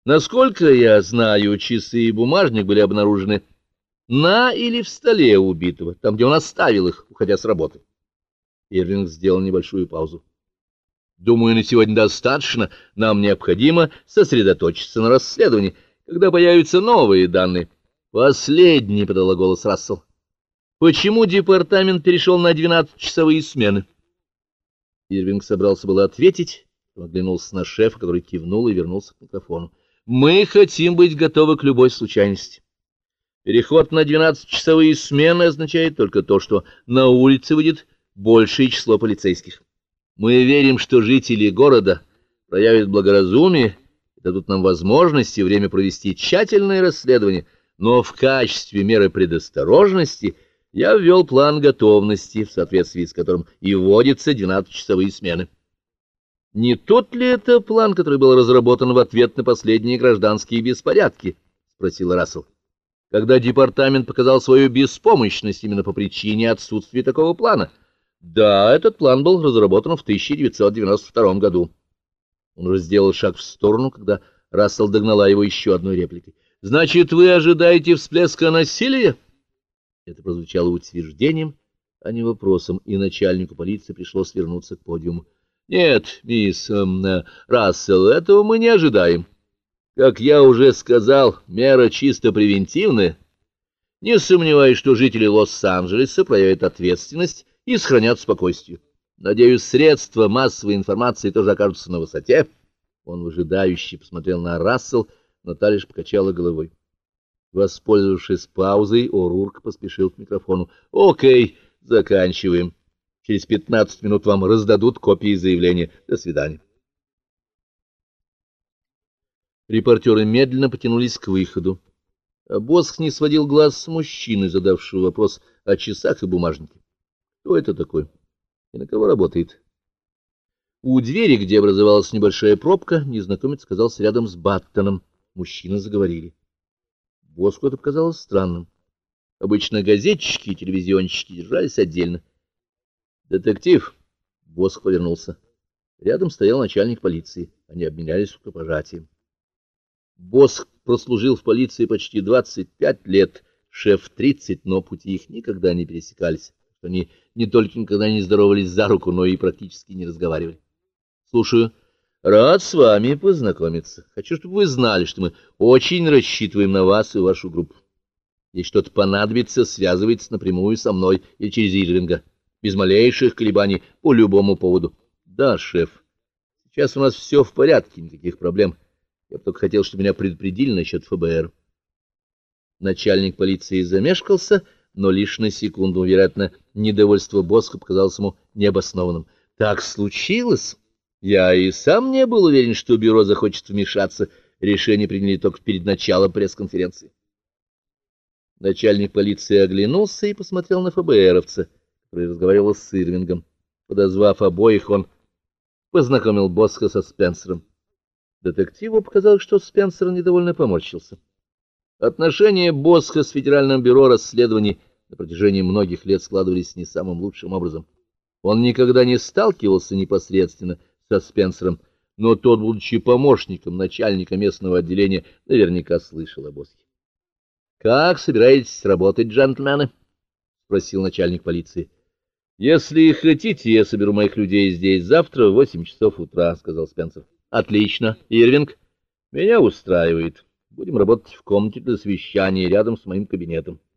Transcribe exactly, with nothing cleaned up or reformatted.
Насколько я знаю, часы и бумажник были обнаружены на или в столе убитого, там, где он оставил их, уходя с работы. Ирвинг сделал небольшую паузу. Думаю, на сегодня достаточно. Нам необходимо сосредоточиться на расследовании, когда появятся новые данные. Последний, — подала голос Рассел. Почему департамент перешел на двенадцатичасовые смены? Ирвинг собрался было ответить, но оглянулся на шефа, который кивнул и вернулся к микрофону. Мы хотим быть готовы к любой случайности. Переход на двенадцатичасовые смены означает только то, что на улице выйдет большее число полицейских. Мы верим, что жители города проявят благоразумие и дадут нам возможность и время провести тщательное расследование, но в качестве меры предосторожности я ввел план готовности, в соответствии с которым и вводятся двенадцатичасовые смены. Не тот ли это план, который был разработан в ответ на последние гражданские беспорядки? — спросил Рассел. Когда департамент показал свою беспомощность именно по причине отсутствия такого плана. Да, этот план был разработан в тысяча девятьсот девяносто втором году. Он уже сделал шаг в сторону, когда Рассел догнала его еще одной репликой. Значит, вы ожидаете всплеска насилия? Это прозвучало утверждением, а не вопросом, и начальнику полиции пришлось вернуться к подиуму. Нет, мисс э, Рассел, этого мы не ожидаем. Как я уже сказал, мера чисто превентивная. Не сомневаюсь, что жители Лос-Анджелеса проявят ответственность и сохранят спокойствие. Надеюсь, средства массовой информации тоже окажутся на высоте. Он выжидающе посмотрел на Рассел, но та лишь покачала головой. Воспользовавшись паузой, О'Рурк поспешил к микрофону. «Окей, заканчиваем. Через пятнадцать минут вам раздадут копии заявления. До свидания». Репортеры медленно потянулись к выходу. А Босх не сводил глаз с мужчины, задавшего вопрос о часах и бумажнике. Кто это такой? И на кого работает? У двери, где образовалась небольшая пробка, незнакомец оказался рядом с Баттоном. Мужчины заговорили. Босху это показалось странным. Обычно газетчики и телевизионщики держались отдельно. «Детектив!» — Босх повернулся. Рядом стоял начальник полиции. Они обменялись рукопожатием. Босх прослужил в полиции почти двадцать пять лет, шеф тридцать, но пути их никогда не пересекались. Они не только никогда не здоровались за руку, но и практически не разговаривали. Слушаю. Рад с вами познакомиться. Хочу, чтобы вы знали, что мы очень рассчитываем на вас и вашу группу. Если что-то понадобится, связывайтесь напрямую со мной или через Ирвинга. Без малейших колебаний по любому поводу. Да, шеф. Сейчас у нас все в порядке, никаких проблем. Я бы только хотел, чтобы меня предупредили насчет ФБР. Начальник полиции замешкался, но лишь на секунду, вероятно, недовольство Босха показалось ему необоснованным. Так случилось? Я и сам не был уверен, что бюро захочет вмешаться. Решение приняли только перед началом пресс-конференции. Начальник полиции оглянулся и посмотрел на ФБРовца, который разговаривал с Ирвингом. Подозвав обоих, он познакомил Босха со Спенсером. Детективу показалось, что Спенсер недовольно поморщился. Отношения Босха с Федеральным бюро расследований на протяжении многих лет складывались не самым лучшим образом. Он никогда не сталкивался непосредственно со Спенсером, но тот, будучи помощником начальника местного отделения, наверняка слышал о Босхе. — Как собираетесь работать, джентльмены? — спросил начальник полиции. — Если хотите, я соберу моих людей здесь завтра в восемь часов утра, — сказал Спенсер. — Отлично. Ирвинг? — Меня устраивает. Будем работать в комнате для совещания рядом с моим кабинетом.